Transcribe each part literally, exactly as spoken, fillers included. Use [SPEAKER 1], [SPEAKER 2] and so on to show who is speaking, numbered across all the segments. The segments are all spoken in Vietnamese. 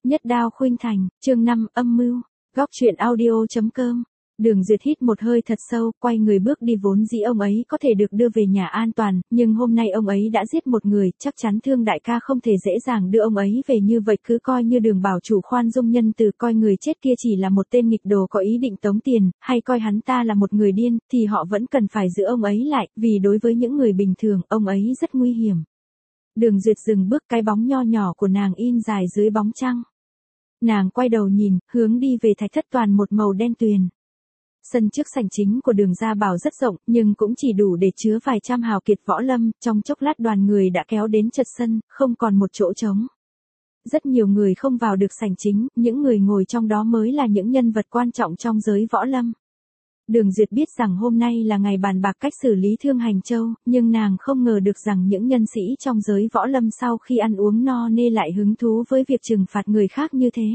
[SPEAKER 1] Nhất đao khuynh thành, chương năm, âm mưu, góc truyện audio.com. Đường Duyệt hít một hơi thật sâu, quay người bước đi, vốn dĩ ông ấy có thể được đưa về nhà an toàn, nhưng hôm nay ông ấy đã giết một người, chắc chắn Thương đại ca không thể dễ dàng đưa ông ấy về như vậy. Cứ coi như Đường bảo chủ khoan dung nhân từ, coi người chết kia chỉ là một tên nghịch đồ có ý định tống tiền, hay coi hắn ta là một người điên, thì họ vẫn cần phải giữ ông ấy lại, vì đối với những người bình thường, ông ấy rất nguy hiểm. Đường Duyệt dừng bước, cái bóng nho nhỏ của nàng in dài dưới bóng trăng. Nàng quay đầu nhìn, hướng đi về thạch thất toàn một màu đen tuyền. Sân trước sảnh chính của Đường Gia Bảo rất rộng, nhưng cũng chỉ đủ để chứa vài trăm hào kiệt võ lâm, trong chốc lát đoàn người đã kéo đến chật sân, không còn một chỗ trống. Rất nhiều người không vào được sảnh chính, những người ngồi trong đó mới là những nhân vật quan trọng trong giới võ lâm. Đường Duyệt biết rằng hôm nay là ngày bàn bạc cách xử lý Thương Hành Châu, nhưng nàng không ngờ được rằng những nhân sĩ trong giới võ lâm sau khi ăn uống no nê lại hứng thú với việc trừng phạt người khác như thế.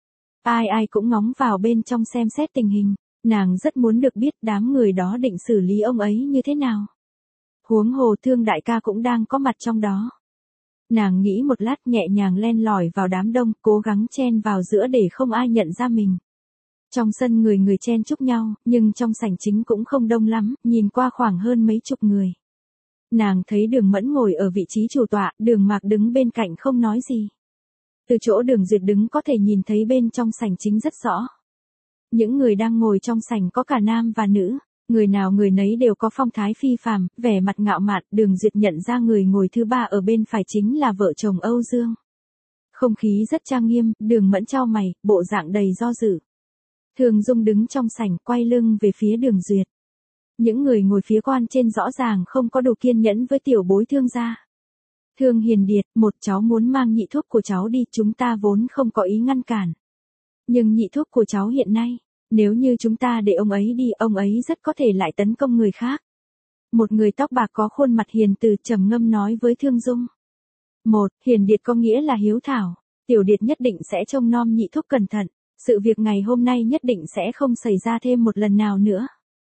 [SPEAKER 1] Ai ai cũng ngóng vào bên trong xem xét tình hình, nàng rất muốn được biết đám người đó định xử lý ông ấy như thế nào. Huống hồ Thương đại ca cũng đang có mặt trong đó. Nàng nghĩ một lát, nhẹ nhàng len lỏi vào đám đông, cố gắng chen vào giữa để không ai nhận ra mình. Trong sân người người chen chúc nhau, nhưng trong sảnh chính cũng không đông lắm, nhìn qua khoảng hơn mấy chục người. Nàng thấy Đường Mẫn ngồi ở vị trí chủ tọa, Đường Mạc đứng bên cạnh không nói gì. Từ chỗ Đường Duyệt đứng có thể nhìn thấy bên trong sảnh chính rất rõ. Những người đang ngồi trong sảnh có cả nam và nữ, người nào người nấy đều có phong thái phi phàm, vẻ mặt ngạo mạn. Đường Duyệt nhận ra người ngồi thứ ba ở bên phải chính là vợ chồng Âu Dương. Không khí rất trang nghiêm, Đường Mẫn chau mày, bộ dạng đầy do dự. Thường Dung đứng trong sảnh, quay lưng về phía Đường Duyệt. Những người ngồi phía quan trên rõ ràng không có đủ kiên nhẫn với tiểu bối Thương gia. Thương Hiền Điệt, một cháu muốn mang nhị thuốc của cháu đi, chúng ta vốn không có ý ngăn cản. Nhưng nhị thuốc của cháu hiện nay, nếu như chúng ta để ông ấy đi, ông ấy rất có thể lại tấn công người khác. Một người tóc bạc có khuôn mặt hiền từ trầm ngâm nói với Thương Dung. Một, Hiền Điệt có nghĩa là hiếu thảo, tiểu Điệt nhất định sẽ trông nom nhị thuốc cẩn thận. Sự việc ngày hôm nay nhất định sẽ không xảy ra thêm một lần nào nữa.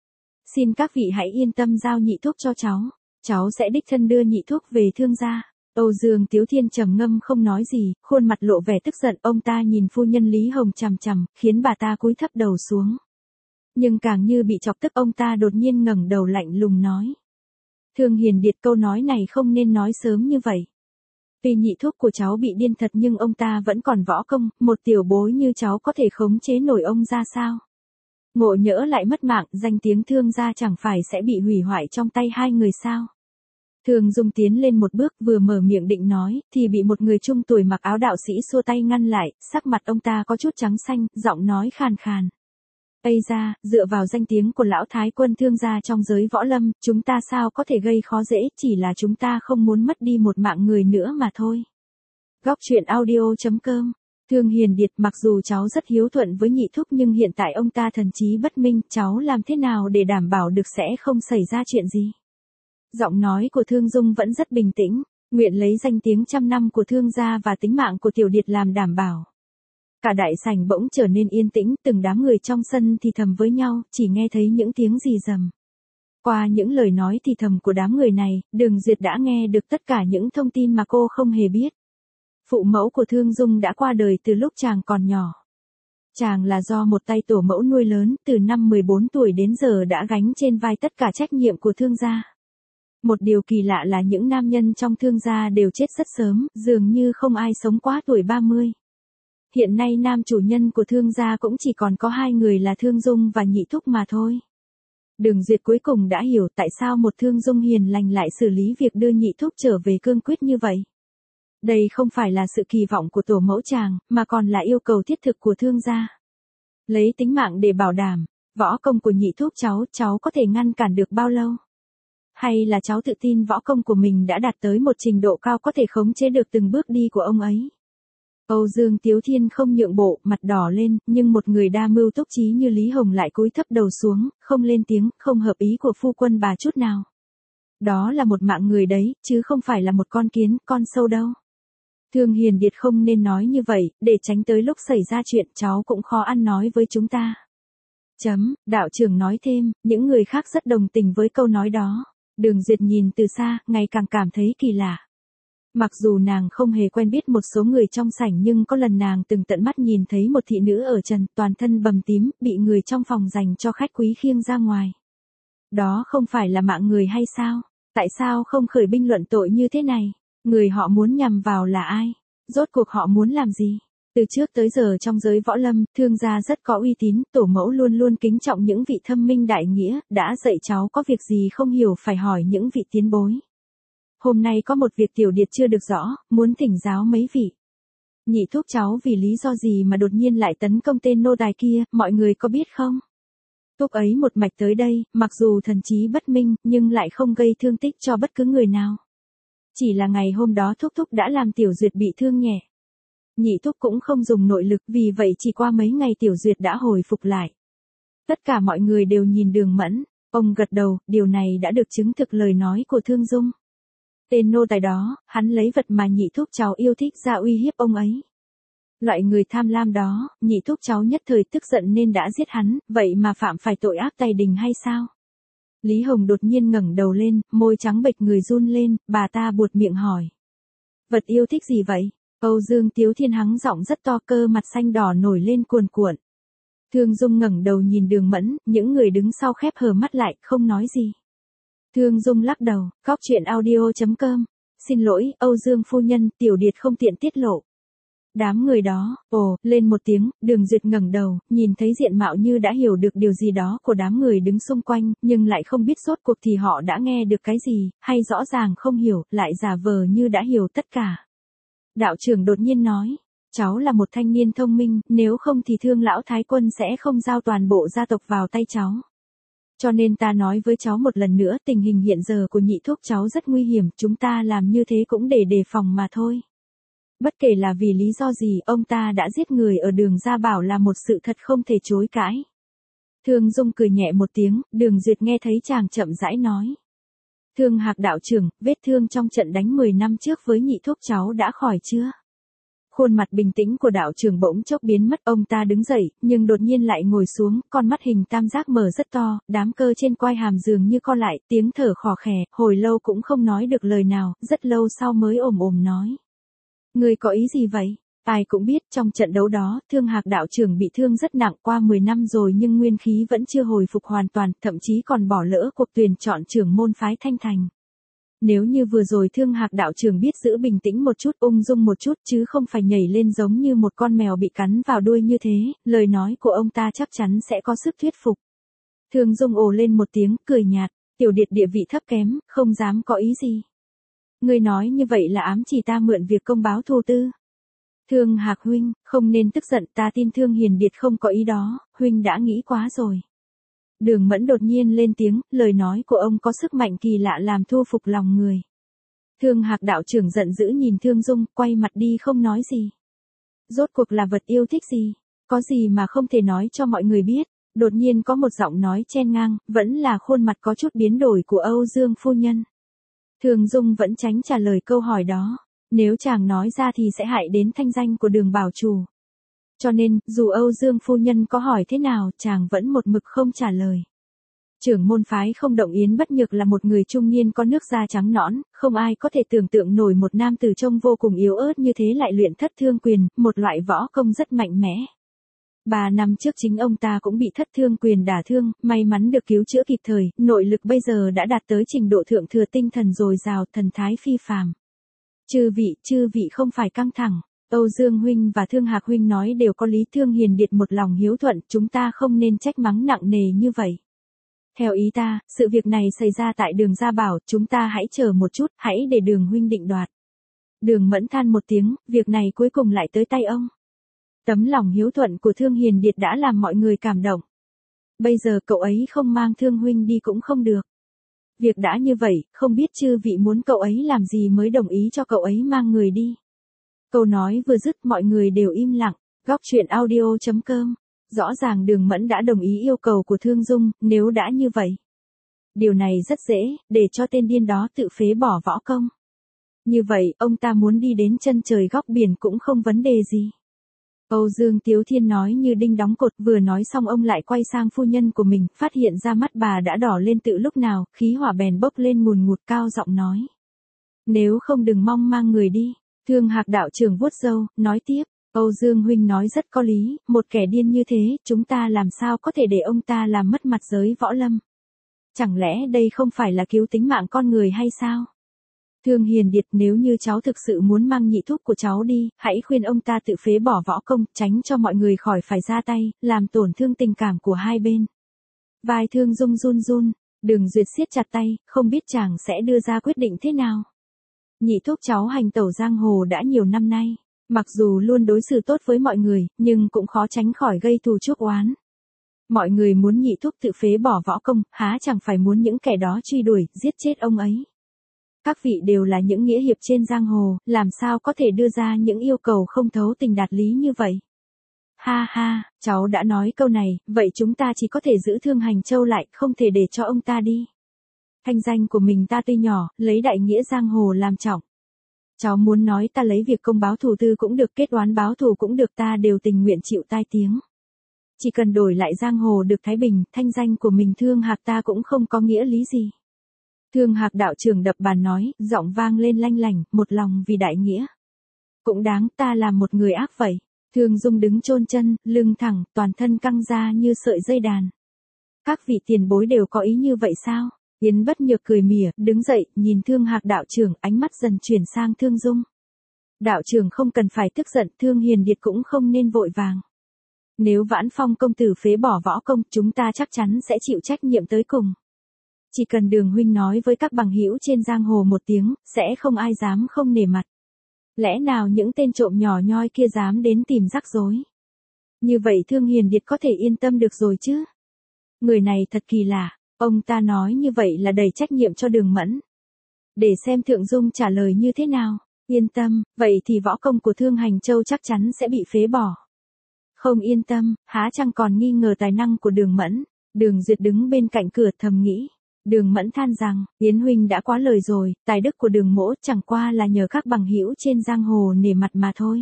[SPEAKER 1] Xin các vị hãy yên tâm giao nhị thuốc cho cháu, cháu sẽ đích thân đưa nhị thuốc về Thương gia. Âu Dương Tiếu Thiên trầm ngâm không nói gì, khuôn mặt lộ vẻ tức giận. Ông ta nhìn phu nhân Lý Hồng chằm chằm, khiến bà ta cúi thấp đầu xuống. Nhưng càng như bị chọc tức, ông ta đột nhiên ngẩng đầu lạnh lùng nói. Thương Hiền Điệt, câu nói này không nên nói sớm như vậy. Tuy nhị thuốc của cháu bị điên thật nhưng ông ta vẫn còn võ công, một tiểu bối như cháu có thể khống chế nổi ông ra sao? Ngộ nhỡ lại mất mạng, danh tiếng Thương gia chẳng phải sẽ bị hủy hoại trong tay hai người sao? Thường Dung tiến lên một bước, vừa mở miệng định nói, thì bị một người trung tuổi mặc áo đạo sĩ xua tay ngăn lại, sắc mặt ông ta có chút trắng xanh, giọng nói khàn khàn. Ây ra, dựa vào danh tiếng của lão thái quân Thương gia trong giới võ lâm, chúng ta sao có thể gây khó dễ, chỉ là chúng ta không muốn mất đi một mạng người nữa mà thôi. Góc truyện audio.com. Thương Hiền Điệt, mặc dù cháu rất hiếu thuận với nhị thúc nhưng hiện tại ông ta thần trí bất minh, cháu làm thế nào để đảm bảo được sẽ không xảy ra chuyện gì? Giọng nói của Thương Dung vẫn rất bình tĩnh, nguyện lấy danh tiếng trăm năm của Thương gia và tính mạng của tiểu Điệt làm đảm bảo. Cả đại sảnh bỗng trở nên yên tĩnh, từng đám người trong sân thì thầm với nhau, chỉ nghe thấy những tiếng rì rầm. Qua những lời nói thì thầm của đám người này, Đường Duyệt đã nghe được tất cả những thông tin mà cô không hề biết. Phụ mẫu của Thương Dung đã qua đời từ lúc chàng còn nhỏ. Chàng là do một tay tổ mẫu nuôi lớn, từ năm mười bốn tuổi đến giờ đã gánh trên vai tất cả trách nhiệm của Thương gia. Một điều kỳ lạ là những nam nhân trong Thương gia đều chết rất sớm, dường như không ai sống quá tuổi ba mươi. Hiện nay nam chủ nhân của Thương gia cũng chỉ còn có hai người là Thương Dung và nhị thúc mà thôi. Đường Duyệt cuối cùng đã hiểu tại sao một Thương Dung hiền lành lại xử lý việc đưa nhị thúc trở về cương quyết như vậy. Đây không phải là sự kỳ vọng của tổ mẫu chàng, mà còn là yêu cầu thiết thực của Thương gia. Lấy tính mạng để bảo đảm, võ công của nhị thúc cháu, cháu có thể ngăn cản được bao lâu? Hay là cháu tự tin võ công của mình đã đạt tới một trình độ cao có thể khống chế được từng bước đi của ông ấy? Âu Dương Tiếu Thiên không nhượng bộ, mặt đỏ lên, nhưng một người đa mưu túc trí như Lý Hồng lại cúi thấp đầu xuống, không lên tiếng, không hợp ý của phu quân bà chút nào. Đó là một mạng người đấy, chứ không phải là một con kiến, con sâu đâu. Thương Hiền Điệt, không nên nói như vậy, để tránh tới lúc xảy ra chuyện cháu cũng khó ăn nói với chúng ta. Chấm, đạo trưởng nói thêm, những người khác rất đồng tình với câu nói đó. Đường Duyệt nhìn từ xa, ngày càng cảm thấy kỳ lạ. Mặc dù nàng không hề quen biết một số người trong sảnh nhưng có lần nàng từng tận mắt nhìn thấy một thị nữ ở trần toàn thân bầm tím bị người trong phòng dành cho khách quý khiêng ra ngoài. Đó không phải là mạng người hay sao? Tại sao không khởi binh luận tội như thế này? Người họ muốn nhằm vào là ai? Rốt cuộc họ muốn làm gì? Từ trước tới giờ trong giới võ lâm, Thương gia rất có uy tín, tổ mẫu luôn luôn kính trọng những vị thâm minh đại nghĩa, đã dạy cháu có việc gì không hiểu phải hỏi những vị tiến bối. Hôm nay có một việc Tiểu Điệt chưa được rõ, muốn thỉnh giáo mấy vị. Nhị thúc cháu vì lý do gì mà đột nhiên lại tấn công tên nô tài kia, mọi người có biết không? Thúc ấy một mạch tới đây, mặc dù thần trí bất minh, nhưng lại không gây thương tích cho bất cứ người nào. Chỉ là ngày hôm đó thúc thúc đã làm Tiểu Duyệt bị thương nhẹ. Nhị thúc cũng không dùng nội lực, vì vậy chỉ qua mấy ngày Tiểu Duyệt đã hồi phục lại. Tất cả mọi người đều nhìn Đường Mẫn, ông gật đầu, điều này đã được chứng thực lời nói của Thương Dung. Tên nô tài đó, hắn lấy vật mà nhị thúc cháu yêu thích ra uy hiếp ông ấy. Loại người tham lam đó, nhị thúc cháu nhất thời tức giận nên đã giết hắn, vậy mà phạm phải tội ác tày đình hay sao? Lý Hồng đột nhiên ngẩng đầu lên, môi trắng bệch người run lên, bà ta buột miệng hỏi. Vật yêu thích gì vậy? Âu Dương Tiếu Thiên hắng giọng rất to, cơ mặt xanh đỏ nổi lên cuồn cuộn. Thương Dung ngẩng đầu nhìn Đường Mẫn, những người đứng sau khép hờ mắt lại, không nói gì. Thương Dung lắc đầu, góc chuyện audio chấm com. Xin lỗi, Âu Dương phu nhân, Tiểu Điệt không tiện tiết lộ. Đám người đó, ồ, lên một tiếng, Đường Duyệt ngẩng đầu, nhìn thấy diện mạo như đã hiểu được điều gì đó của đám người đứng xung quanh, nhưng lại không biết rốt cuộc thì họ đã nghe được cái gì, hay rõ ràng không hiểu, lại giả vờ như đã hiểu tất cả. Đạo trưởng đột nhiên nói, cháu là một thanh niên thông minh, nếu không thì Thương lão thái quân sẽ không giao toàn bộ gia tộc vào tay cháu. Cho nên ta nói với cháu một lần nữa, tình hình hiện giờ của nhị thúc cháu rất nguy hiểm, chúng ta làm như thế cũng để đề phòng mà thôi. Bất kể là vì lý do gì, ông ta đã giết người ở Đường Gia Bảo là một sự thật không thể chối cãi. Thương Dung cười nhẹ một tiếng, Đường Duyệt nghe thấy chàng chậm rãi nói. Thương Hạc đạo trưởng, vết thương trong trận đánh mười năm trước với nhị thúc cháu đã khỏi chưa? Khuôn mặt bình tĩnh của đạo trưởng bỗng chốc biến mất, ông ta đứng dậy, nhưng đột nhiên lại ngồi xuống, con mắt hình tam giác mở rất to, đám cơ trên quai hàm dường như co lại, tiếng thở khò khè, hồi lâu cũng không nói được lời nào, rất lâu sau mới ồm ồm nói. Người có ý gì vậy? Ai cũng biết trong trận đấu đó, Thương Hạc đạo trưởng bị thương rất nặng, qua mười năm rồi nhưng nguyên khí vẫn chưa hồi phục hoàn toàn, thậm chí còn bỏ lỡ cuộc tuyển chọn trưởng môn phái Thanh Thành. Nếu như vừa rồi Thương Hạc đạo trưởng biết giữ bình tĩnh một chút, ung dung một chút chứ không phải nhảy lên giống như một con mèo bị cắn vào đuôi như thế, lời nói của ông ta chắc chắn sẽ có sức thuyết phục. Thương Dung ồ lên một tiếng, cười nhạt, Tiểu Điệt địa vị thấp kém, không dám có ý gì. Ngươi nói như vậy là ám chỉ ta mượn việc công báo thù tư. Thương Hạc huynh, không nên tức giận, ta tin Thương Hiền Điệt không có ý đó, huynh đã nghĩ quá rồi. Đường Mẫn đột nhiên lên tiếng, lời nói của ông có sức mạnh kỳ lạ làm thu phục lòng người. Thương Hạc đạo trưởng giận dữ nhìn Thương Dung, quay mặt đi không nói gì. Rốt cuộc là vật yêu thích gì? Có gì mà không thể nói cho mọi người biết? Đột nhiên có một giọng nói chen ngang, vẫn là khuôn mặt có chút biến đổi của Âu Dương phu nhân. Thương Dung vẫn tránh trả lời câu hỏi đó. Nếu chàng nói ra thì sẽ hại đến thanh danh của Đường bảo chủ. Cho nên, dù Âu Dương phu nhân có hỏi thế nào, chàng vẫn một mực không trả lời. Trưởng môn phái Không Động Yến Bất Nhược là một người trung niên có nước da trắng nõn, không ai có thể tưởng tượng nổi một nam tử trông vô cùng yếu ớt như thế lại luyện thất thương quyền, một loại võ công rất mạnh mẽ. Ba năm trước chính ông ta cũng bị thất thương quyền đả thương, may mắn được cứu chữa kịp thời, nội lực bây giờ đã đạt tới trình độ thượng thừa, tinh thần dồi dào, thần thái phi phàm. Chư vị, chư vị không phải căng thẳng. Âu Dương huynh và Thương Hạc huynh nói đều có lý, Thương Hiền Điệt một lòng hiếu thuận, chúng ta không nên trách mắng nặng nề như vậy. Theo ý ta, sự việc này xảy ra tại Đường Gia Bảo, chúng ta hãy chờ một chút, hãy để Đường huynh định đoạt. Đường Mẫn than một tiếng, việc này cuối cùng lại tới tay ông. Tấm lòng hiếu thuận của Thương Hiền Điệt đã làm mọi người cảm động. Bây giờ cậu ấy không mang Thương huynh đi cũng không được. Việc đã như vậy, không biết chư vị muốn cậu ấy làm gì mới đồng ý cho cậu ấy mang người đi. Câu nói vừa dứt mọi người đều im lặng. Góc chuyện audio chấm com. Rõ ràng Đường Mẫn đã đồng ý yêu cầu của Thương Dung, nếu đã như vậy. Điều này rất dễ, để cho tên điên đó tự phế bỏ võ công. Như vậy, ông ta muốn đi đến chân trời góc biển cũng không vấn đề gì. Âu Dương Tiếu Thiên nói như đinh đóng cột, vừa nói xong ông lại quay sang phu nhân của mình, phát hiện ra mắt bà đã đỏ lên từ lúc nào, khí hỏa bèn bốc lên ngùn ngụt, cao giọng nói. Nếu không đừng mong mang người đi. Thương Hạc đạo trưởng vuốt râu, nói tiếp. Âu Dương huynh nói rất có lý, một kẻ điên như thế, chúng ta làm sao có thể để ông ta làm mất mặt giới võ lâm. Chẳng lẽ đây không phải là cứu tính mạng con người hay sao? Thương Hiền Điệt, nếu như cháu thực sự muốn mang nhị thúc của cháu đi, hãy khuyên ông ta tự phế bỏ võ công, tránh cho mọi người khỏi phải ra tay, làm tổn thương tình cảm của hai bên. Vai Thương Dung run run, Đường Duyệt siết chặt tay, không biết chàng sẽ đưa ra quyết định thế nào. Nhị thúc cháu hành tẩu giang hồ đã nhiều năm nay, mặc dù luôn đối xử tốt với mọi người, nhưng cũng khó tránh khỏi gây thù chuốc oán. Mọi người muốn nhị thúc tự phế bỏ võ công, há chẳng phải muốn những kẻ đó truy đuổi, giết chết ông ấy. Các vị đều là những nghĩa hiệp trên giang hồ, làm sao có thể đưa ra những yêu cầu không thấu tình đạt lý như vậy. Ha ha, cháu đã nói câu này, vậy chúng ta chỉ có thể giữ Thương Hành Châu lại, không thể để cho ông ta đi. Thanh danh của mình ta tuy nhỏ, lấy đại nghĩa giang hồ làm trọng. Cháu muốn nói ta lấy việc công báo thù tư cũng được, kết oán báo thù cũng được, ta đều tình nguyện chịu tai tiếng. Chỉ cần đổi lại giang hồ được thái bình, thanh danh của mình Thương Hạc ta cũng không có nghĩa lý gì. Thương Hạc đạo trưởng đập bàn nói, giọng vang lên lanh lảnh, một lòng vì đại nghĩa. Cũng đáng, ta làm một người ác vậy. Thương Dung đứng chôn chân, lưng thẳng, toàn thân căng ra như sợi dây đàn. Các vị tiền bối đều có ý như vậy sao? Yến Bất Nhược cười mỉa, đứng dậy, nhìn Thương Hạc đạo trưởng, ánh mắt dần chuyển sang Thương Dung. Đạo trưởng không cần phải tức giận, Thương Hiền Điệt cũng không nên vội vàng. Nếu Vãn Phong công tử phế bỏ võ công, chúng ta chắc chắn sẽ chịu trách nhiệm tới cùng. Chỉ cần Đường huynh nói với các bằng hữu trên giang hồ một tiếng, sẽ không ai dám không nể mặt. Lẽ nào những tên trộm nhỏ nhoi kia dám đến tìm rắc rối? Như vậy Thương Hiền Điệt có thể yên tâm được rồi chứ? Người này thật kỳ lạ, ông ta nói như vậy là đầy trách nhiệm cho Đường Mẫn. Để xem Thượng Dung trả lời như thế nào. Yên tâm, vậy thì võ công của Thương Hành Châu chắc chắn sẽ bị phế bỏ. Không yên tâm, há chẳng còn nghi ngờ tài năng của Đường Mẫn. Đường Duyệt đứng bên cạnh cửa thầm nghĩ. Đường Mẫn than rằng, Yến huynh đã quá lời rồi, tài đức của Đường mỗ chẳng qua là nhờ các bằng hữu trên giang hồ nể mặt mà thôi.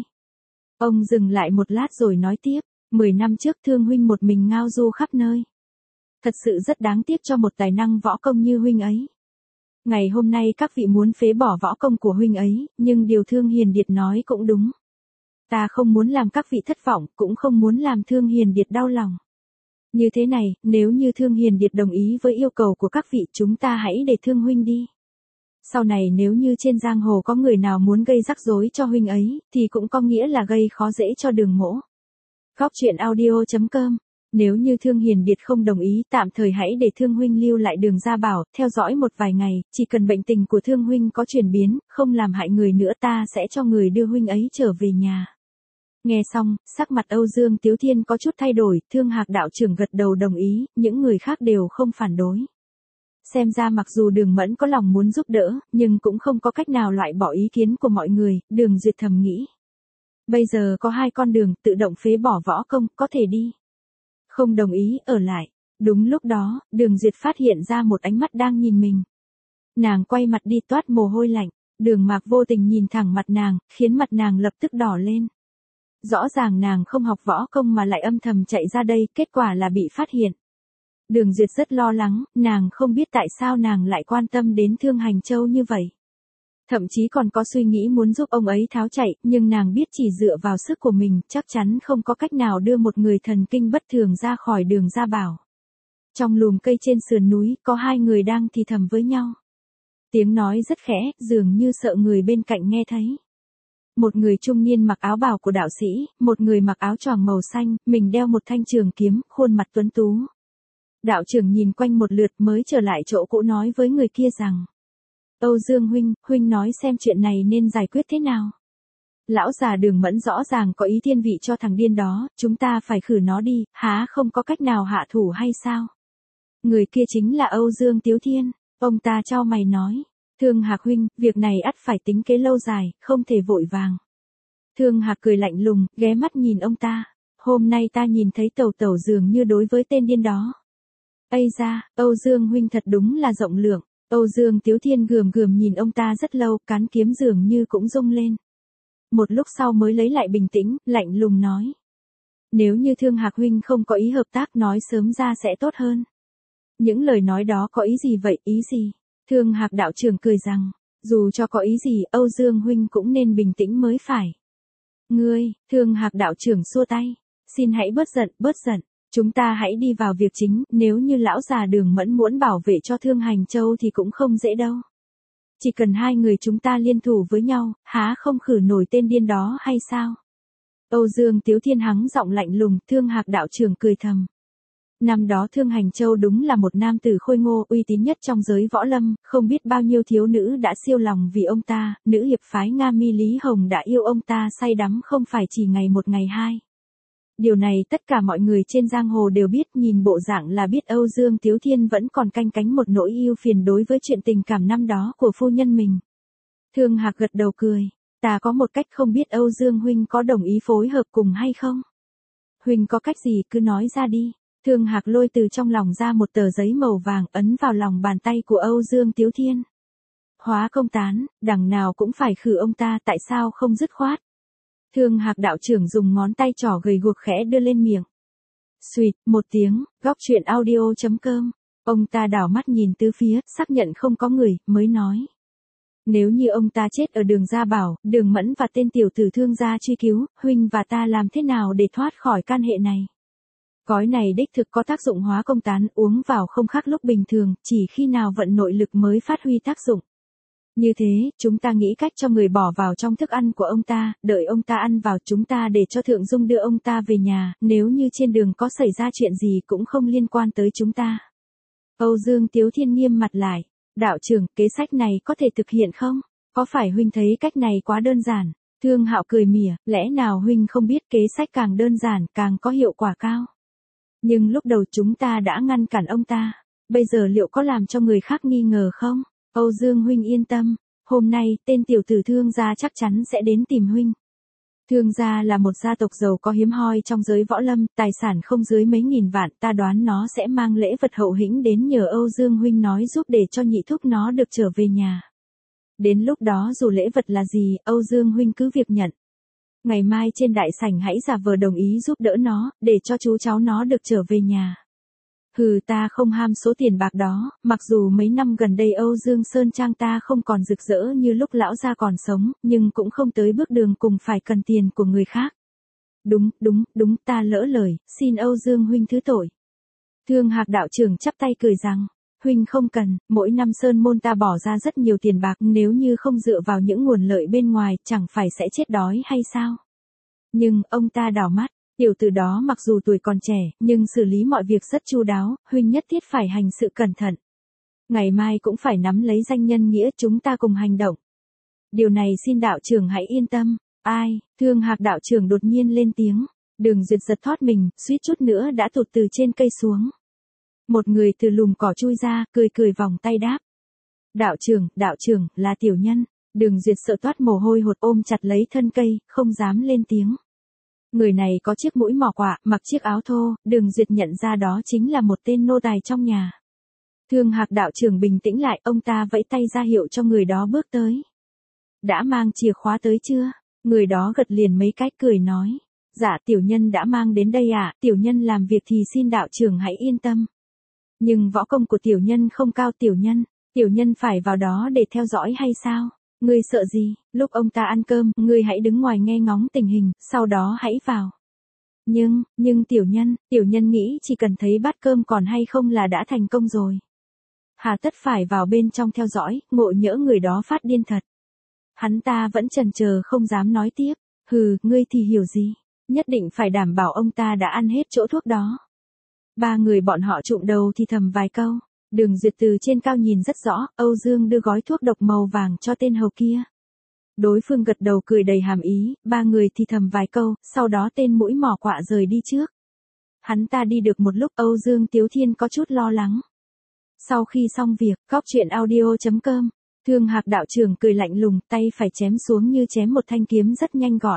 [SPEAKER 1] Ông dừng lại một lát rồi nói tiếp, mười năm trước Thương huynh một mình ngao du khắp nơi. Thật sự rất đáng tiếc cho một tài năng võ công như huynh ấy. Ngày hôm nay các vị muốn phế bỏ võ công của huynh ấy, nhưng điều Thương Hiền Điệt nói cũng đúng. Ta không muốn làm các vị thất vọng, cũng không muốn làm Thương Hiền Điệt đau lòng. Như thế này, nếu như Thương Hiền Điệt đồng ý với yêu cầu của các vị, chúng ta hãy để Thương huynh đi. Sau này nếu như trên giang hồ có người nào muốn gây rắc rối cho huynh ấy, thì cũng có nghĩa là gây khó dễ cho Đường mỗ. Góc truyện audio chấm com. Nếu như Thương Hiền Điệt không đồng ý, tạm thời hãy để Thương huynh lưu lại Đường Gia Bảo, theo dõi một vài ngày, chỉ cần bệnh tình của Thương huynh có chuyển biến, không làm hại người nữa, ta sẽ cho người đưa huynh ấy trở về nhà. Nghe xong, sắc mặt Âu Dương Tiếu Thiên có chút thay đổi, Thương Hạc đạo trưởng gật đầu đồng ý, những người khác đều không phản đối. Xem ra mặc dù Đường Mẫn có lòng muốn giúp đỡ, nhưng cũng không có cách nào loại bỏ ý kiến của mọi người, Đường Duyệt thầm nghĩ. Bây giờ có hai con đường, tự động phế bỏ võ công, có thể đi. Không đồng ý, ở lại. Đúng lúc đó, Đường Duyệt phát hiện ra một ánh mắt đang nhìn mình. Nàng quay mặt đi toát mồ hôi lạnh, Đường Mạc vô tình nhìn thẳng mặt nàng, khiến mặt nàng lập tức đỏ lên. Rõ ràng nàng không học võ công mà lại âm thầm chạy ra đây, kết quả là bị phát hiện. Đường Duyệt rất lo lắng, nàng không biết tại sao nàng lại quan tâm đến Thương Hành Châu như vậy. Thậm chí còn có suy nghĩ muốn giúp ông ấy tháo chạy, nhưng nàng biết chỉ dựa vào sức của mình, chắc chắn không có cách nào đưa một người thần kinh bất thường ra khỏi Đường Gia Bảo. Trong lùm cây trên sườn núi, có hai người đang thì thầm với nhau. Tiếng nói rất khẽ, dường như sợ người bên cạnh nghe thấy. Một người trung niên mặc áo bào của đạo sĩ, một người mặc áo choàng màu xanh, mình đeo một thanh trường kiếm, khuôn mặt tuấn tú. Đạo trưởng nhìn quanh một lượt mới trở lại chỗ cũ nói với người kia rằng. Âu Dương huynh, huynh nói xem chuyện này nên giải quyết thế nào. Lão già Đường Mẫn rõ ràng có ý thiên vị cho thằng điên đó, chúng ta phải khử nó đi, há không có cách nào hạ thủ hay sao? Người kia chính là Âu Dương Tiếu Thiên, ông ta chau mày nói. Thương Hạc huynh, việc này ắt phải tính kế lâu dài, không thể vội vàng. Thương Hạc cười lạnh lùng, ghé mắt nhìn ông ta. Hôm nay ta nhìn thấy Tẩu Tẩu dường như đối với tên điên đó. Ây da, Âu Dương huynh thật đúng là rộng lượng. Âu Dương Tiếu Thiên gườm gườm nhìn ông ta rất lâu, cán kiếm dường như cũng rung lên. Một lúc sau mới lấy lại bình tĩnh, lạnh lùng nói. Nếu như Thương Hạc huynh không có ý hợp tác nói sớm ra sẽ tốt hơn. Những lời nói đó có ý gì vậy, ý gì? Thương Hạc đạo trưởng cười rằng, Dù cho có ý gì, Âu Dương huynh cũng nên bình tĩnh mới phải. Ngươi, Thương Hạc đạo trưởng xua tay. Xin hãy bớt giận, bớt giận. Chúng ta hãy đi vào việc chính, nếu như lão già Đường Mẫn muốn bảo vệ cho Thương Hành Châu thì cũng không dễ đâu. Chỉ cần hai người chúng ta liên thủ với nhau, há không khử nổi tên điên đó hay sao? Âu Dương Tiếu Thiên hắng giọng lạnh lùng, Thương Hạc đạo trưởng cười thầm. Năm đó Thương Hành Châu đúng là một nam tử khôi ngô uy tín nhất trong giới võ lâm, không biết bao nhiêu thiếu nữ đã siêu lòng vì ông ta, nữ hiệp phái Nga Mi Lý Hồng đã yêu ông ta say đắm không phải chỉ ngày một ngày hai. Điều này tất cả mọi người trên giang hồ đều biết, nhìn bộ dạng là biết Âu Dương Tiếu Thiên vẫn còn canh cánh một nỗi ưu phiền đối với chuyện tình cảm năm đó của phu nhân mình. Thương Hạc gật đầu cười, ta có một cách, không biết Âu Dương huynh có đồng ý phối hợp cùng hay không? Huynh có cách gì cứ nói ra đi. Thương Hạc lôi từ trong lòng ra một tờ giấy màu vàng ấn vào lòng bàn tay của Âu Dương Tiếu Thiên. Hóa công tán, đằng nào cũng phải khử ông ta, tại sao không dứt khoát? Thương Hạc đạo trưởng dùng ngón tay trỏ gầy guộc khẽ đưa lên miệng. Xuyệt, một tiếng, góc truyện audio chấm com. Ông ta đảo mắt nhìn tứ phía, xác nhận không có người, mới nói. Nếu như ông ta chết ở Đường Gia Bảo, Đường Mẫn và tên tiểu tử Thương gia truy cứu, huynh và ta làm thế nào để thoát khỏi can hệ này? Cói này đích thực có tác dụng hóa công tán, uống vào không khác lúc bình thường, chỉ khi nào vận nội lực mới phát huy tác dụng. Như thế, chúng ta nghĩ cách cho người bỏ vào trong thức ăn của ông ta, đợi ông ta ăn vào, chúng ta để cho Thượng Dung đưa ông ta về nhà, nếu như trên đường có xảy ra chuyện gì cũng không liên quan tới chúng ta. Âu Dương Tiếu Thiên nghiêm mặt lại, đạo trưởng, kế sách này có thể thực hiện không? Có phải huynh thấy cách này quá đơn giản? Thương Hạo cười mỉa, lẽ nào huynh không biết kế sách càng đơn giản càng có hiệu quả cao? Nhưng lúc đầu chúng ta đã ngăn cản ông ta, bây giờ liệu có làm cho người khác nghi ngờ không? Âu Dương huynh yên tâm, hôm nay tên tiểu tử Thương gia chắc chắn sẽ đến tìm huynh. Thương gia là một gia tộc giàu có hiếm hoi trong giới võ lâm, tài sản không dưới mấy nghìn vạn, ta đoán nó sẽ mang lễ vật hậu hĩnh đến nhờ Âu Dương huynh nói giúp để cho nhị thúc nó được trở về nhà. Đến lúc đó dù lễ vật là gì, Âu Dương huynh cứ việc nhận. Ngày mai trên đại sảnh hãy giả vờ đồng ý giúp đỡ nó, để cho chú cháu nó được trở về nhà. Hừ, ta không ham số tiền bạc đó, mặc dù mấy năm gần đây Âu Dương Sơn Trang ta không còn rực rỡ như lúc lão gia còn sống, nhưng cũng không tới bước đường cùng phải cần tiền của người khác. Đúng, đúng, đúng, ta lỡ lời, xin Âu Dương huynh thứ tội. Thương Hạc đạo trưởng chắp tay cười rằng, huynh không cần, mỗi năm Sơn môn ta bỏ ra rất nhiều tiền bạc, nếu như không dựa vào những nguồn lợi bên ngoài, chẳng phải sẽ chết đói hay sao? Nhưng, ông ta đảo mắt. Tiểu tử đó mặc dù tuổi còn trẻ, nhưng xử lý mọi việc rất chu đáo, huynh nhất thiết phải hành sự cẩn thận. Ngày mai cũng phải nắm lấy danh nhân nghĩa, chúng ta cùng hành động. Điều này xin đạo trưởng hãy yên tâm. Ai? Thương Hạc đạo trưởng đột nhiên lên tiếng. Đường Duyệt giật thoát mình, suýt chút nữa đã tụt từ trên cây xuống. Một người từ lùm cỏ chui ra, cười cười vòng tay đáp. Đạo trưởng, đạo trưởng, là tiểu nhân. Đường Duyệt sợ toát mồ hôi hột, ôm chặt lấy thân cây, không dám lên tiếng. Người này có chiếc mũi mỏ quạ, mặc chiếc áo thô, Đường Duyệt nhận ra đó chính là một tên nô tài trong nhà. Thương Hạc đạo trưởng bình tĩnh lại, ông ta vẫy tay ra hiệu cho người đó bước tới. Đã mang chìa khóa tới chưa? Người đó gật liền mấy cái cười nói. Dạ tiểu nhân đã mang đến đây ạ, à, tiểu nhân làm việc thì xin đạo trưởng hãy yên tâm. Nhưng võ công của tiểu nhân không cao tiểu nhân, tiểu nhân phải vào đó để theo dõi hay sao? Ngươi sợ gì, lúc ông ta ăn cơm, ngươi hãy đứng ngoài nghe ngóng tình hình, sau đó hãy vào. Nhưng, nhưng tiểu nhân, tiểu nhân nghĩ chỉ cần thấy bát cơm còn hay không là đã thành công rồi. Hà tất phải vào bên trong theo dõi, ngộ nhỡ người đó phát điên thật. Hắn ta vẫn chần chờ không dám nói tiếp, hừ, ngươi thì hiểu gì, nhất định phải đảm bảo ông ta đã ăn hết chỗ thuốc đó. Ba người bọn họ trụm đầu thì thầm vài câu. Đường Duyệt từ trên cao nhìn rất rõ, Âu Dương đưa gói thuốc độc màu vàng cho tên hầu kia. Đối phương gật đầu cười đầy hàm ý, ba người thì thầm vài câu, sau đó tên mũi mỏ quạ rời đi trước. Hắn ta đi được một lúc, Âu Dương Tiếu Thiên có chút lo lắng. Sau khi xong việc, góc truyện audio chấm com, Thương Hạc đạo trưởng cười lạnh lùng, tay phải chém xuống như chém một thanh kiếm rất nhanh gọn.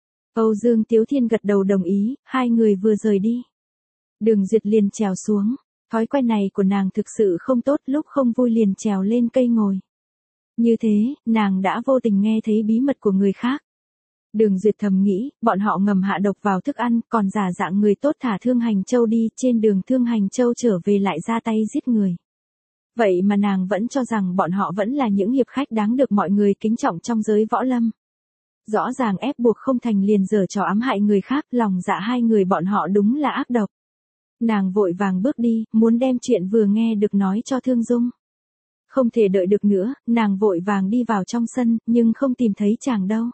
[SPEAKER 1] Âu Dương Tiếu Thiên gật đầu đồng ý, hai người vừa rời đi. Đường Duyệt liền trèo xuống. Thói quen này của nàng thực sự không tốt, lúc không vui liền trèo lên cây ngồi. Như thế, nàng đã vô tình nghe thấy bí mật của người khác. Đường Duyệt thầm nghĩ, bọn họ ngầm hạ độc vào thức ăn, còn giả dạng người tốt thả Thương Hành Châu đi, trên đường Thương Hành Châu trở về lại ra tay giết người. Vậy mà nàng vẫn cho rằng bọn họ vẫn là những hiệp khách đáng được mọi người kính trọng trong giới võ lâm. Rõ ràng ép buộc không thành liền giở trò ám hại người khác, lòng dạ hai người bọn họ đúng là ác độc. Nàng vội vàng bước đi, muốn đem chuyện vừa nghe được nói cho Thương Dung. Không thể đợi được nữa, nàng vội vàng đi vào trong sân, nhưng không tìm thấy chàng đâu.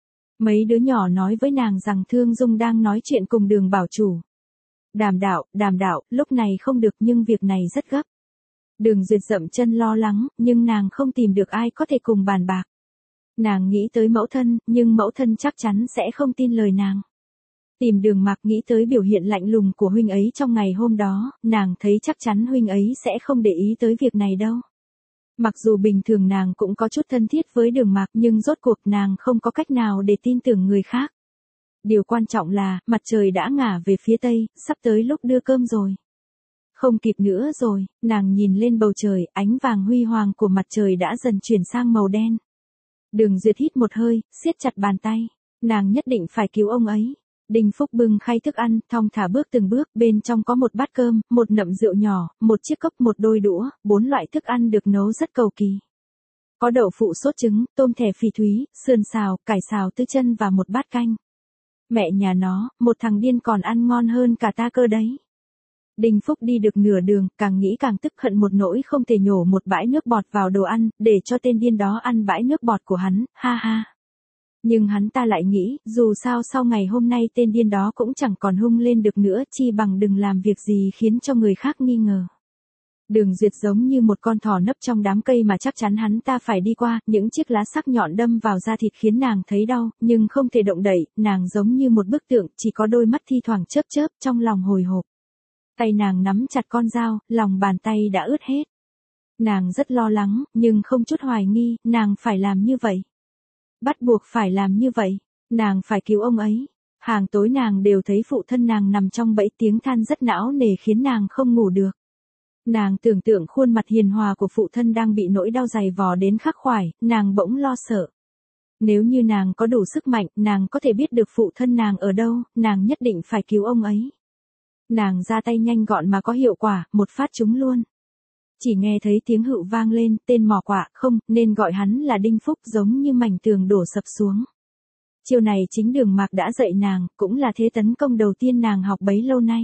[SPEAKER 1] Mấy đứa nhỏ nói với nàng rằng Thương Dung đang nói chuyện cùng Đường Bảo Chủ. Đàm đạo, đàm đạo, lúc này không được nhưng việc này rất gấp. Đường Duyệt dậm chân lo lắng, nhưng nàng không tìm được ai có thể cùng bàn bạc. Nàng nghĩ tới mẫu thân, nhưng mẫu thân chắc chắn sẽ không tin lời nàng. Tìm Đường Mạc, nghĩ tới biểu hiện lạnh lùng của huynh ấy trong ngày hôm đó, nàng thấy chắc chắn huynh ấy sẽ không để ý tới việc này đâu. Mặc dù bình thường nàng cũng có chút thân thiết với Đường Mạc, nhưng rốt cuộc nàng không có cách nào để tin tưởng người khác. Điều quan trọng là, mặt trời đã ngả về phía tây, sắp tới lúc đưa cơm rồi. Không kịp nữa rồi, nàng nhìn lên bầu trời, ánh vàng huy hoàng của mặt trời đã dần chuyển sang màu đen. Đường Duyệt hít một hơi, siết chặt bàn tay, nàng nhất định phải cứu ông ấy. Đinh Phúc bưng khay thức ăn, thong thả bước từng bước, bên trong có một bát cơm, một nậm rượu nhỏ, một chiếc cốc, một đôi đũa, bốn loại thức ăn được nấu rất cầu kỳ. Có đậu phụ sốt trứng, tôm thẻ phỉ thúy, sườn xào, cải xào tư chân và một bát canh. Mẹ nhà nó, một thằng điên còn ăn ngon hơn cả ta cơ đấy. Đinh Phúc đi được nửa đường, càng nghĩ càng tức hận một nỗi không thể nhổ một bãi nước bọt vào đồ ăn, để cho tên điên đó ăn bãi nước bọt của hắn, ha ha. Nhưng hắn ta lại nghĩ, dù sao sau ngày hôm nay tên điên đó cũng chẳng còn hung lên được nữa, chi bằng đừng làm việc gì khiến cho người khác nghi ngờ. Đường Duyệt giống như một con thỏ nấp trong đám cây mà chắc chắn hắn ta phải đi qua, những chiếc lá sắc nhọn đâm vào da thịt khiến nàng thấy đau, nhưng không thể động đậy, nàng giống như một bức tượng, chỉ có đôi mắt thi thoảng chớp chớp, trong lòng hồi hộp. Tay nàng nắm chặt con dao, lòng bàn tay đã ướt hết. Nàng rất lo lắng, nhưng không chút hoài nghi, nàng phải làm như vậy. Bắt buộc phải làm như vậy, nàng phải cứu ông ấy. Hàng tối nàng đều thấy phụ thân nàng nằm trong bẫy, tiếng than rất não nề khiến nàng không ngủ được. Nàng tưởng tượng khuôn mặt hiền hòa của phụ thân đang bị nỗi đau dày vò đến khắc khoải, nàng bỗng lo sợ. Nếu như nàng có đủ sức mạnh, nàng có thể biết được phụ thân nàng ở đâu, nàng nhất định phải cứu ông ấy. Nàng ra tay nhanh gọn mà có hiệu quả, một phát trúng luôn. Chỉ nghe thấy tiếng hựu vang lên, tên mỏ quạ, không, nên gọi hắn là Đinh Phúc, giống như mảnh tường đổ sập xuống. Chiều này chính Đường Mạc đã dạy nàng, cũng là thế tấn công đầu tiên nàng học bấy lâu nay.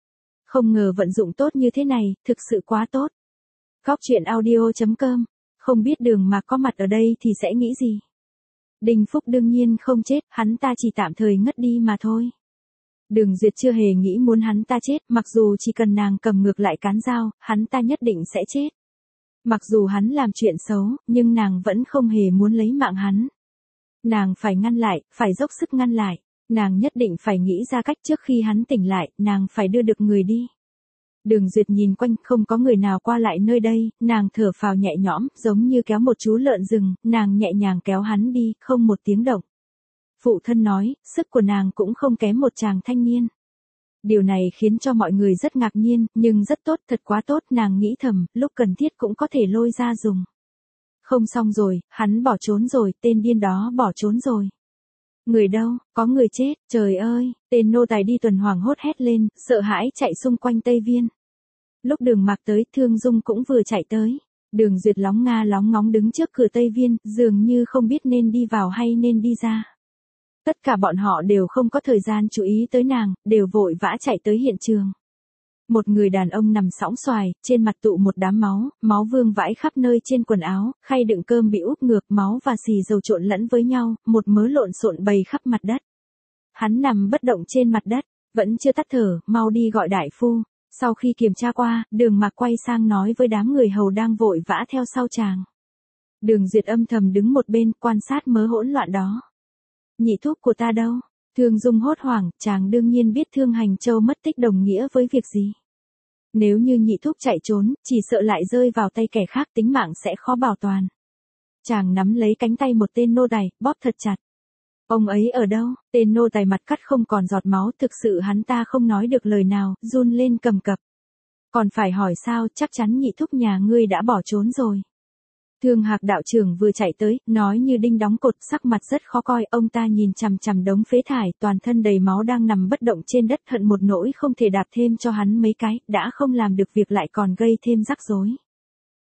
[SPEAKER 1] Không ngờ vận dụng tốt như thế này, thực sự quá tốt. Góc truyện audio chấm com, không biết Đường Mạc có mặt ở đây thì sẽ nghĩ gì? Đinh Phúc đương nhiên không chết, hắn ta chỉ tạm thời ngất đi mà thôi. Đường Duyệt chưa hề nghĩ muốn hắn ta chết, mặc dù chỉ cần nàng cầm ngược lại cán dao, hắn ta nhất định sẽ chết. Mặc dù hắn làm chuyện xấu, nhưng nàng vẫn không hề muốn lấy mạng hắn. Nàng phải ngăn lại, phải dốc sức ngăn lại. Nàng nhất định phải nghĩ ra cách trước khi hắn tỉnh lại, nàng phải đưa được người đi. Đường Duyệt nhìn quanh, không có người nào qua lại nơi đây, nàng thở phào nhẹ nhõm, giống như kéo một chú lợn rừng, nàng nhẹ nhàng kéo hắn đi, không một tiếng động. Phụ thân nói, sức của nàng cũng không kém một chàng thanh niên. Điều này khiến cho mọi người rất ngạc nhiên, nhưng rất tốt, thật quá tốt, nàng nghĩ thầm, lúc cần thiết cũng có thể lôi ra dùng. Không xong rồi, hắn bỏ trốn rồi, tên điên đó bỏ trốn rồi. Người đâu, có người chết, trời ơi, tên nô tài đi tuần hoảng hốt hét lên, sợ hãi chạy xung quanh Tây Viên. Lúc Đường Mạc tới, Thương Dung cũng vừa chạy tới. Đường Duyệt lóng nga lóng ngóng đứng trước cửa Tây Viên, dường như không biết nên đi vào hay nên đi ra. Tất cả bọn họ đều không có thời gian chú ý tới nàng, đều vội vã chạy tới hiện trường. Một người đàn ông nằm sõng xoài, trên mặt tụ một đám máu, máu vương vãi khắp nơi trên quần áo, khay đựng cơm bị úp ngược, máu và xì dầu trộn lẫn với nhau, một mớ lộn xộn bầy khắp mặt đất. Hắn nằm bất động trên mặt đất, vẫn chưa tắt thở, mau đi gọi đại phu. Sau khi kiểm tra qua, Đường Mạc quay sang nói với đám người hầu đang vội vã theo sau chàng. Đường Duyệt âm thầm đứng một bên, quan sát mớ hỗn loạn đó. Nhị thúc của ta đâu? Thương Dung hốt hoảng, chàng đương nhiên biết Thương Hành Châu mất tích đồng nghĩa với việc gì. Nếu như nhị thúc chạy trốn, chỉ sợ lại rơi vào tay kẻ khác, tính mạng sẽ khó bảo toàn. Chàng nắm lấy cánh tay một tên nô tài, bóp thật chặt. Ông ấy ở đâu? Tên nô tài mặt cắt không còn giọt máu, thực sự hắn ta không nói được lời nào, run lên cầm cập. Còn phải hỏi sao, chắc chắn nhị thúc nhà ngươi đã bỏ trốn rồi. Thương Hạc đạo trưởng vừa chạy tới, nói như đinh đóng cột, sắc mặt rất khó coi, ông ta nhìn chằm chằm đống phế thải, toàn thân đầy máu đang nằm bất động trên đất, hận một nỗi không thể đạp thêm cho hắn mấy cái, đã không làm được việc lại còn gây thêm rắc rối.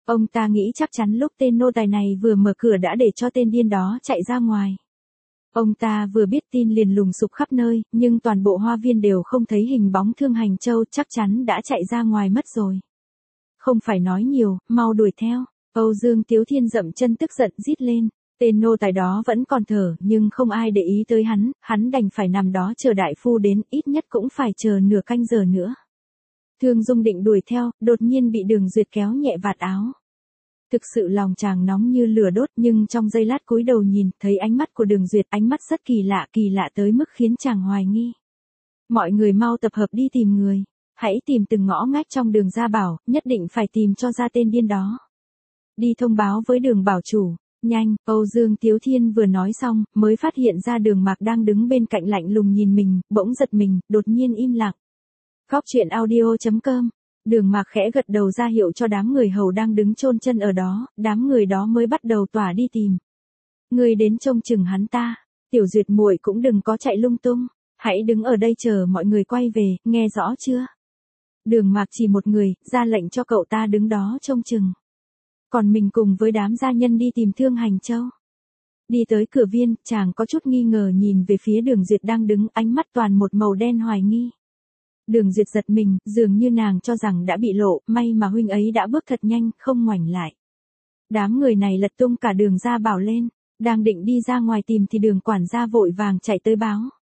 [SPEAKER 1] Ông ta nghĩ chắc chắn lúc tên nô tài này vừa mở cửa đã để cho tên điên đó chạy ra ngoài. Ông ta vừa biết tin liền lùng sục khắp nơi, nhưng toàn bộ hoa viên đều không thấy hình bóng Thương Hành Châu, chắc chắn đã chạy ra ngoài mất rồi. Không phải nói nhiều, mau đuổi theo. Âu Dương Tiếu Thiên dậm chân tức giận rít lên. Tên nô tài đó vẫn còn thở, nhưng không ai để ý tới hắn, hắn đành phải nằm đó chờ đại phu đến, ít nhất cũng phải chờ nửa canh giờ nữa. Thương Dung định đuổi theo, đột nhiên bị Đường Duyệt kéo nhẹ vạt áo. Thực sự lòng chàng nóng như lửa đốt, nhưng trong giây lát cúi đầu nhìn, thấy ánh mắt của Đường Duyệt, ánh mắt rất kỳ lạ, kỳ lạ tới mức khiến chàng hoài nghi. Mọi người mau tập hợp đi tìm người, hãy tìm từng ngõ ngách trong Đường gia bảo, nhất định phải tìm cho ra tên điên đó. Đi thông báo với Đường bảo chủ, nhanh. Âu Dương Tiếu Thiên vừa nói xong, mới phát hiện ra Đường Mạc đang đứng bên cạnh lạnh lùng nhìn mình, bỗng giật mình, đột nhiên im lặng. Góc truyện audio chấm com. Đường Mạc khẽ gật đầu ra hiệu cho đám người hầu đang đứng chôn chân ở đó, đám người đó mới bắt đầu tỏa đi tìm. Người đến trông chừng hắn ta, Tiểu Duyệt muội cũng đừng có chạy lung tung, hãy đứng ở đây chờ mọi người quay về, nghe rõ chưa? Đường Mạc chỉ một người, ra lệnh cho cậu ta đứng đó trông chừng. Còn mình cùng với đám gia nhân đi tìm Thương Hành Châu. Đi tới cửa viên, chàng có chút nghi ngờ nhìn về phía Đường Duyệt đang đứng, ánh mắt toàn một màu đen hoài nghi. Đường Duyệt giật mình, dường như nàng cho rằng đã bị lộ, may mà huynh ấy đã bước thật nhanh, không ngoảnh lại. Đám người này lật tung cả Đường gia bảo lên, đang định đi ra ngoài tìm thì Đường quản gia vội vàng chạy tới báo.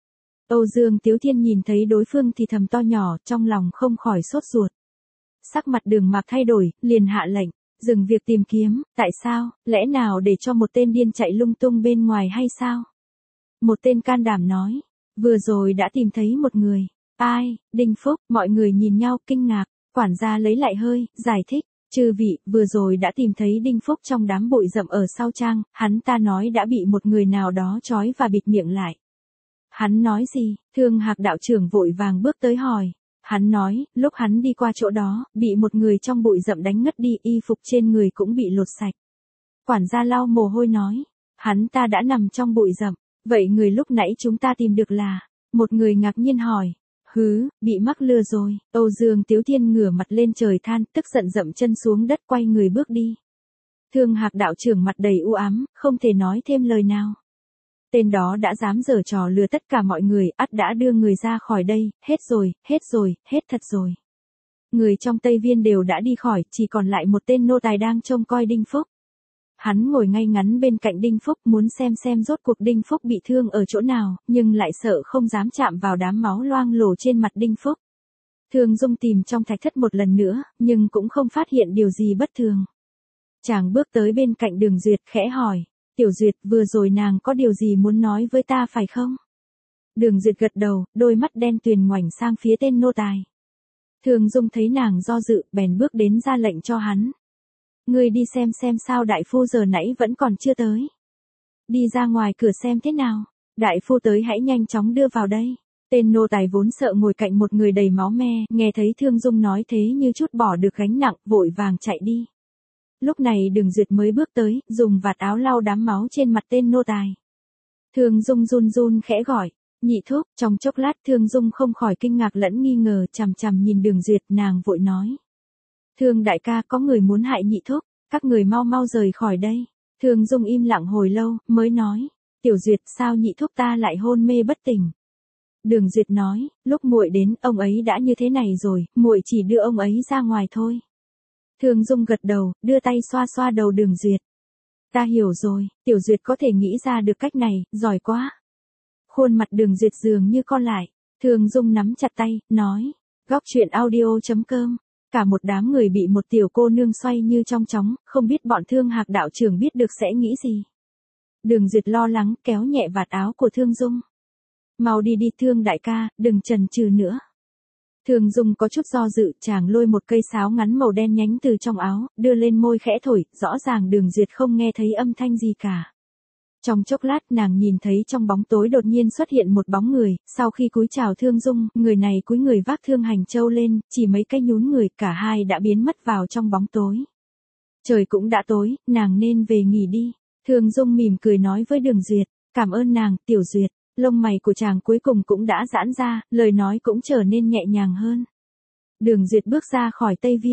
[SPEAKER 1] Âu Dương Tiếu Thiên nhìn thấy đối phương thì thầm to nhỏ, trong lòng không khỏi sốt ruột. Sắc mặt Đường Mạc thay đổi, liền hạ lệnh, dừng việc tìm kiếm, tại sao, lẽ nào để cho một tên điên chạy lung tung bên ngoài hay sao? Một tên can đảm nói, vừa rồi đã tìm thấy một người. Ai? Đinh Phúc. Mọi người nhìn nhau kinh ngạc, quản gia lấy lại hơi, giải thích, chư vị, vừa rồi đã tìm thấy Đinh Phúc trong đám bụi rậm ở sau trang, hắn ta nói đã bị một người nào đó trói và bịt miệng lại. Hắn nói gì? Thương Hạc đạo trưởng vội vàng bước tới hỏi. Hắn nói, lúc hắn đi qua chỗ đó, bị một người trong bụi rậm đánh ngất đi, y phục trên người cũng bị lột sạch. Quản gia lau mồ hôi nói, hắn ta đã nằm trong bụi rậm, vậy người lúc nãy chúng ta tìm được là? Một người ngạc nhiên hỏi. Hứ, bị mắc lừa rồi. Âu Dương Tiếu Thiên ngửa mặt lên trời than, tức giận dậm chân xuống đất quay người bước đi. Thương Hạc đạo trưởng mặt đầy u ám, không thể nói thêm lời nào. Tên đó đã dám giở trò lừa tất cả mọi người, ắt đã đưa người ra khỏi đây, hết rồi, hết rồi, hết thật rồi. Người trong Tây Viên đều đã đi khỏi, chỉ còn lại một tên nô tài đang trông coi Đinh Phúc. Hắn ngồi ngay ngắn bên cạnh Đinh Phúc muốn xem xem rốt cuộc Đinh Phúc bị thương ở chỗ nào, nhưng lại sợ không dám chạm vào đám máu loang lổ trên mặt Đinh Phúc. Thương Dung tìm trong thạch thất một lần nữa, nhưng cũng không phát hiện điều gì bất thường. Chàng bước tới bên cạnh Đường Duyệt khẽ hỏi, Tiểu Duyệt, vừa rồi nàng có điều gì muốn nói với ta phải không? Đường Duyệt gật đầu, đôi mắt đen tuyền ngoảnh sang phía tên nô tài. Thương Dung thấy nàng do dự, bèn bước đến ra lệnh cho hắn. Ngươi đi xem xem sao đại phu giờ nãy vẫn còn chưa tới. Đi ra ngoài cửa xem thế nào. Đại phu tới hãy nhanh chóng đưa vào đây. Tên nô tài vốn sợ ngồi cạnh một người đầy máu me, nghe thấy Thương Dung nói thế như chút bỏ được gánh nặng, vội vàng chạy đi. Lúc này Đường Duyệt mới bước tới, dùng vạt áo lau đám máu trên mặt tên nô tài. Thương Dung run run khẽ gọi, nhị thúc, trong chốc lát Thương Dung không khỏi kinh ngạc lẫn nghi ngờ, chằm chằm nhìn Đường Duyệt, nàng vội nói. Thương đại ca, có người muốn hại nhị thúc, các người mau mau rời khỏi đây. Thương Dung im lặng hồi lâu, mới nói, Tiểu Duyệt, sao nhị thúc ta lại hôn mê bất tỉnh? Đường Duyệt nói, lúc muội đến, ông ấy đã như thế này rồi, muội chỉ đưa ông ấy ra ngoài thôi. Thương Dung gật đầu, đưa tay xoa xoa đầu Đường Duyệt. Ta hiểu rồi, Tiểu Duyệt có thể nghĩ ra được cách này, giỏi quá. Khuôn mặt Đường Duyệt dường như con lại. Thương Dung nắm chặt tay, nói, góc truyện audio chấm com. Cả một đám người bị một tiểu cô nương xoay như trong chóng, không biết bọn Thương Hạc đạo trưởng biết được sẽ nghĩ gì. Đường Duyệt lo lắng kéo nhẹ vạt áo của Thương Dung. Mau đi đi Thương đại ca, đừng chần chừ nữa. Thương Dung có chút do dự, chàng lôi một cây sáo ngắn màu đen nhánh từ trong áo, đưa lên môi khẽ thổi, rõ ràng Đường Duyệt không nghe thấy âm thanh gì cả. Trong chốc lát nàng nhìn thấy trong bóng tối đột nhiên xuất hiện một bóng người, sau khi cúi chào Thương Dung, người này cúi người vác Thương Hành Châu lên, chỉ mấy cái nhún người, cả hai đã biến mất vào trong bóng tối. Trời cũng đã tối, nàng nên về nghỉ đi. Thương Dung mỉm cười nói với Đường Duyệt, cảm ơn nàng, Tiểu Duyệt. Lông mày của chàng cuối cùng cũng đã giãn ra, lời nói cũng trở nên nhẹ nhàng hơn. Đường Duyệt bước ra khỏi Tây Viên,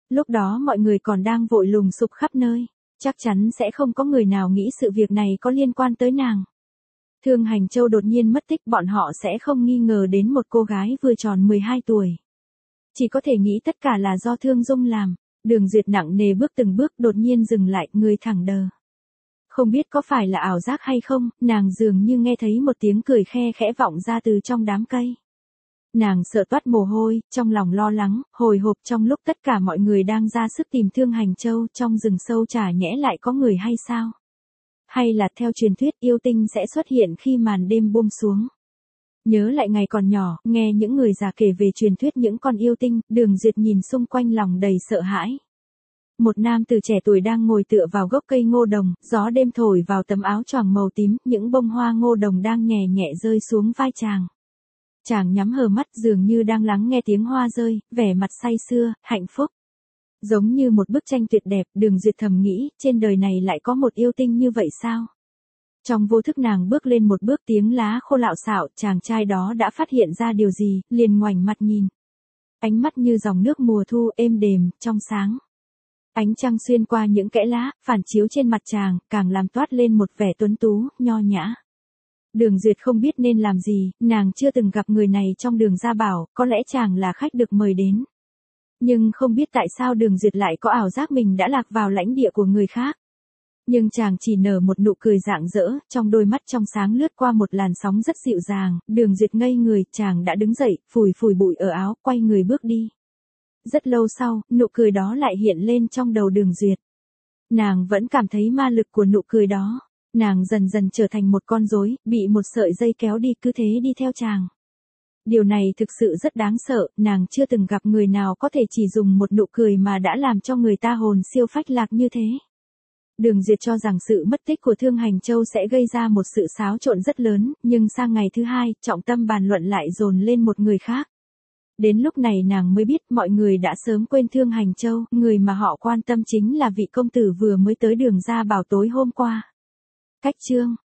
[SPEAKER 1] Lúc đó mọi người còn đang vội lùng sục khắp nơi. Chắc chắn sẽ không có người nào nghĩ sự việc này có liên quan tới nàng. Thương Hành Châu đột nhiên mất tích, bọn họ sẽ không nghi ngờ đến một cô gái vừa tròn mười hai tuổi. Chỉ có thể nghĩ tất cả là do Thương Dung làm. Đường Duyệt nặng nề bước từng bước, đột nhiên dừng lại, người thẳng đờ. Không biết có phải là ảo giác hay không, nàng dường như nghe thấy một tiếng cười khe khẽ vọng ra từ trong đám cây. Nàng sợ toát mồ hôi, trong lòng lo lắng, hồi hộp trong lúc tất cả mọi người đang ra sức tìm Thương Hành Châu, trong rừng sâu chả nhẽ lại có người hay sao? Hay là theo truyền thuyết yêu tinh sẽ xuất hiện khi màn đêm buông xuống? Nhớ lại ngày còn nhỏ, nghe những người già kể về truyền thuyết những con yêu tinh, Đường Duyệt nhìn xung quanh lòng đầy sợ hãi. Một nam tử trẻ tuổi đang ngồi tựa vào gốc cây ngô đồng, gió đêm thổi vào tấm áo choàng màu tím, những bông hoa ngô đồng đang nhẹ nhẹ rơi xuống vai chàng. Chàng nhắm hờ mắt dường như đang lắng nghe tiếng hoa rơi, vẻ mặt say sưa, hạnh phúc. Giống như một bức tranh tuyệt đẹp, Đường Duyệt thầm nghĩ, trên đời này lại có một yêu tinh như vậy sao? Trong vô thức nàng bước lên một bước, tiếng lá khô lạo xạo, chàng trai đó đã phát hiện ra điều gì, liền ngoảnh mặt nhìn. Ánh mắt như dòng nước mùa thu, êm đềm, trong sáng. Ánh trăng xuyên qua những kẽ lá, phản chiếu trên mặt chàng, càng làm toát lên một vẻ tuấn tú, nho nhã. Đường Duyệt không biết nên làm gì, nàng chưa từng gặp người này trong Đường Gia Bảo, có lẽ chàng là khách được mời đến. Nhưng không biết tại sao Đường Duyệt lại có ảo giác mình đã lạc vào lãnh địa của người khác. Nhưng chàng chỉ nở một nụ cười rạng rỡ, trong đôi mắt trong sáng lướt qua một làn sóng rất dịu dàng, Đường Duyệt ngây người, chàng đã đứng dậy, phủi phủi bụi ở áo, quay người bước đi. Rất lâu sau, nụ cười đó lại hiện lên trong đầu Đường Duyệt. Nàng vẫn cảm thấy ma lực của nụ cười đó. Nàng dần dần trở thành một con rối, bị một sợi dây kéo đi, cứ thế đi theo chàng. Điều này thực sự rất đáng sợ, nàng chưa từng gặp người nào có thể chỉ dùng một nụ cười mà đã làm cho người ta hồn siêu phách lạc như thế. Đường Duyệt cho rằng sự mất tích của Thương Hành Châu sẽ gây ra một sự xáo trộn rất lớn, nhưng sang ngày thứ hai, trọng tâm bàn luận lại dồn lên một người khác. Đến lúc này nàng mới biết mọi người đã sớm quên Thương Hành Châu, người mà họ quan tâm chính là vị công tử vừa mới tới Đường Gia Bảo tối hôm qua. Cách chương